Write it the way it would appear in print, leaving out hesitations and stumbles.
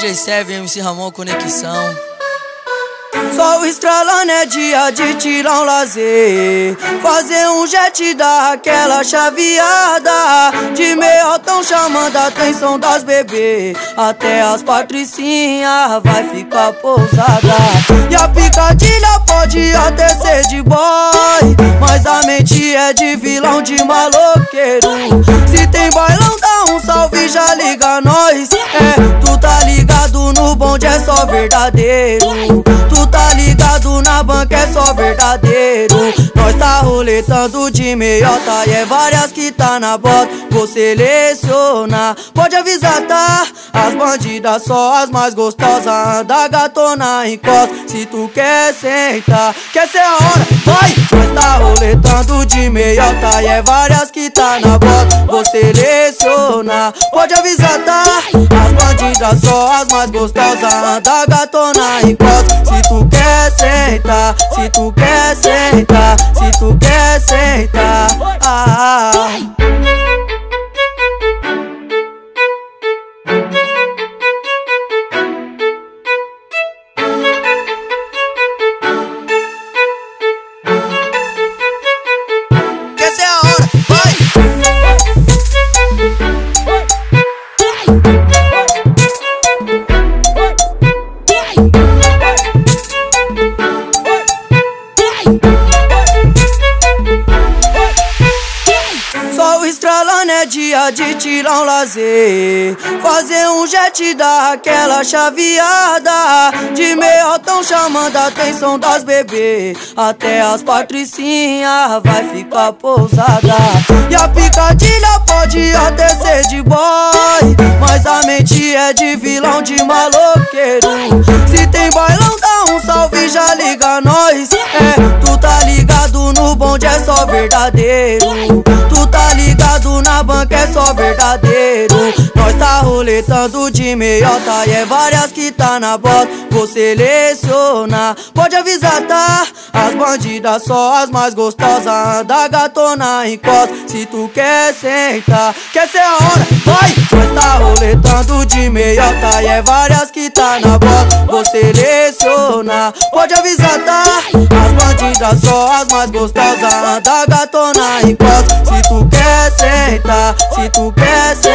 DJ Seven, MC Ramon, Conexão. Sol estralando é dia de tirar um lazer, fazer um jet, dar aquela chaveada. De meio tão chamando a atenção das bebês, até as patricinhas vai ficar pousada. E a picadilha pode até ser de boy, mas a mente é de vilão, de maloqueiro. Se tem bailão dá um salve, já liga nós. Tu tá ligado, no bonde é só verdadeiro. Tu tá ligado, na banca é só verdadeiro. Nós tá roletando de meiota e é várias que tá na bota. Vou selecionar, pode avisar, tá? As bandidas só as mais gostosas, anda gatona encosta. Se tu quer sentar, quer ser a hora, vai! Nós tá roletando de meiota e é várias que tá na bota. Vou selecionar, pode avisar, tá? As bandidas só as mais gostosas, anda gatona encosta. Se tu quer sentar, se tu quer sentar, se tu quer sentar, quer ser a hora, vai! Sol estralando é dia de tirar um lazer, fazer um jet, dar aquela chaveada. De meio tão chamando a atenção das bebês, até as patricinhas vai ficar pousada. E a picadilha pode até ser de boy, mas a mente é de vilão, de maloqueiro. Se tem bailão dá um salve, já liga nós. Tu tá ligado, no bonde é só verdadeiro. Tu tá ligado, na banca é só verdadeiro. Nós tá roletando de meiota e é várias que tá na bota. Vou selecionar, pode avisar, tá? As bandidas só as mais gostosas, anda gatona encosta. Se tu quer sentar, quer ser a hora, vai! Nós tá roletando de meiota e é várias que tá na bota. Vou selecionar, pode avisar, tá? As bandidas só as mais gostosas, anda gatona encosta. Se tu quer sentar, se tu quer sentar,